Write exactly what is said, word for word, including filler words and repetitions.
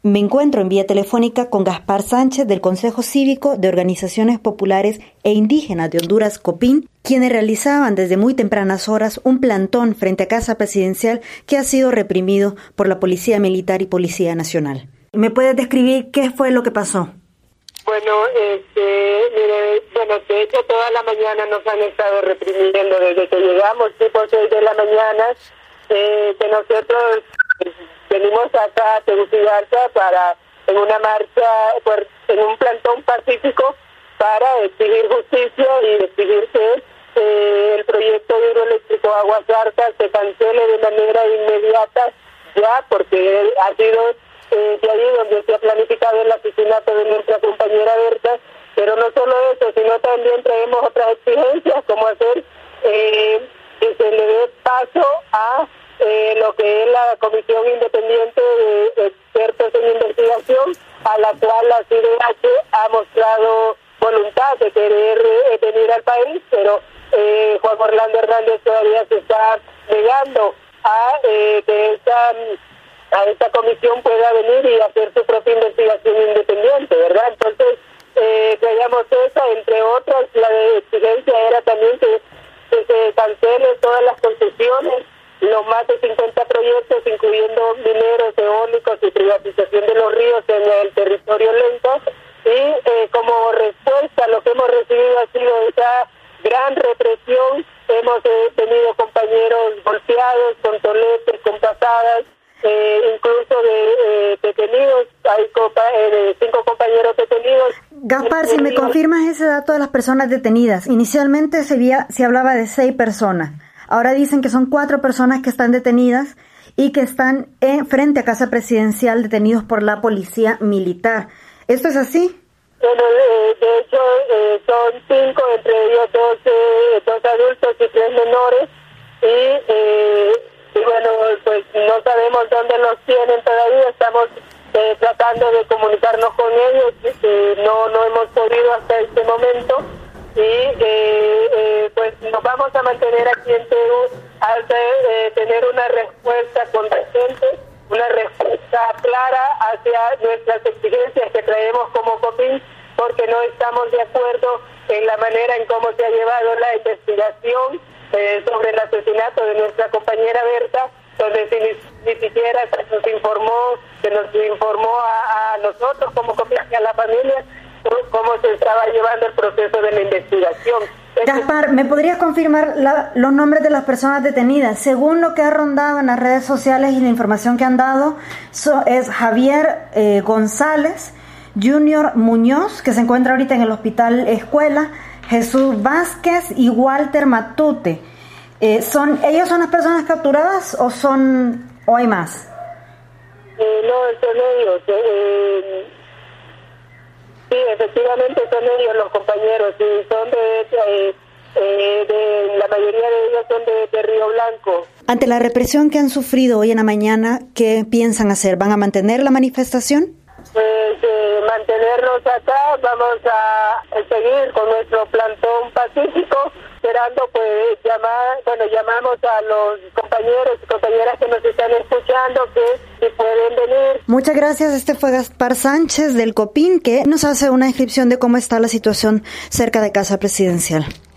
Me encuentro en vía telefónica con Gaspar Sánchez del Consejo Cívico de Organizaciones Populares e Indígenas de Honduras, COPIN, quienes realizaban desde muy tempranas horas un plantón frente a Casa Presidencial que ha sido reprimido por la Policía Militar y Policía Nacional. ¿Me puedes describir qué fue lo que pasó? Bueno, este, mire, bueno, de hecho toda la mañana nos han estado reprimiendo desde que llegamos, tipo seis de la mañana, eh, que nosotros venimos acá a Tegucigalpa para, en una marcha, por, en un plantón pacífico para exigir justicia y exigir que eh, el proyecto hidroeléctrico Aguas Hartas se cancele de manera inmediata ya, porque ha sido eh, de ahí donde se ha planificado el asesinato de nuestra compañera Berta, pero no solo eso, sino también traemos otras exigencias, como hacer eh, que se le dé paso a Eh, lo que es la Comisión Independiente de Expertos en Investigación, a la cual la C I D H ha mostrado voluntad de querer eh, venir al país, pero eh, Juan Orlando Hernández todavía se está negando a eh, que esta, a esta comisión pueda venir y hacer su propia investigación independiente, ¿verdad? Entonces, eh, creíamos esa, entre otras, la de exigencia era también que, que se cancele todas las concesiones, los más de cincuenta proyectos, incluyendo mineros, eólicos y privatización de los ríos en el territorio lento. Y eh, como respuesta, lo que hemos recibido ha sido esa gran represión. Hemos eh, tenido compañeros golpeados, con toletes, con pasadas, eh, incluso de eh, detenidos. Hay compa eh, cinco compañeros detenidos. Gaspar, si me confirmas ese dato de las personas detenidas, inicialmente se, vía, se hablaba de seis personas. Ahora dicen que son cuatro personas que están detenidas y que están en, frente a Casa Presidencial detenidos por la Policía Militar. ¿Esto es así? Bueno, de, de hecho eh, son cinco, entre ellos dos, eh, dos adultos y tres menores. Y, eh, y bueno, pues no sabemos dónde los tienen todavía. Estamos eh, tratando de comunicarnos con ellos. Eh, no, no hemos podido hasta este momento. Y eh, eh, pues nos vamos a mantener aquí en Perú hasta eh, tener una respuesta contundente, una respuesta clara hacia nuestras exigencias que traemos como COPIN, porque no estamos de acuerdo en la manera en cómo se ha llevado la investigación eh, sobre el asesinato de nuestra compañera Berta, donde si ni, ni siquiera se nos informó, se nos informó a, a nosotros como COPIN y a la familia cómo se estaba llevando el proceso de la investigación. Gaspar, ¿me podrías confirmar la, los nombres de las personas detenidas? Según lo que ha rondado en las redes sociales y la información que han dado, so, es Javier eh, González, Junior Muñoz, que se encuentra ahorita en el Hospital Escuela, Jesús Vázquez y Walter Matute. Eh, son, ¿Ellos son las personas capturadas o son o hay más? Eh, no, son ellos. Eh, Sí, efectivamente son ellos los compañeros, y son de, eh, eh, de la mayoría de ellos son de, de Río Blanco. Ante la represión que han sufrido hoy en la mañana, ¿qué piensan hacer? ¿Van a mantener la manifestación? Pues eh, mantenernos acá, vamos a seguir con nuestro plantón pacífico, esperando pues llamar, bueno, llamamos a los compañeros y compañeras que nos están escuchando que si pueden venir. Muchas gracias. Este fue Gaspar Sánchez del COPIN, que nos hace una descripción de cómo está la situación cerca de Casa Presidencial.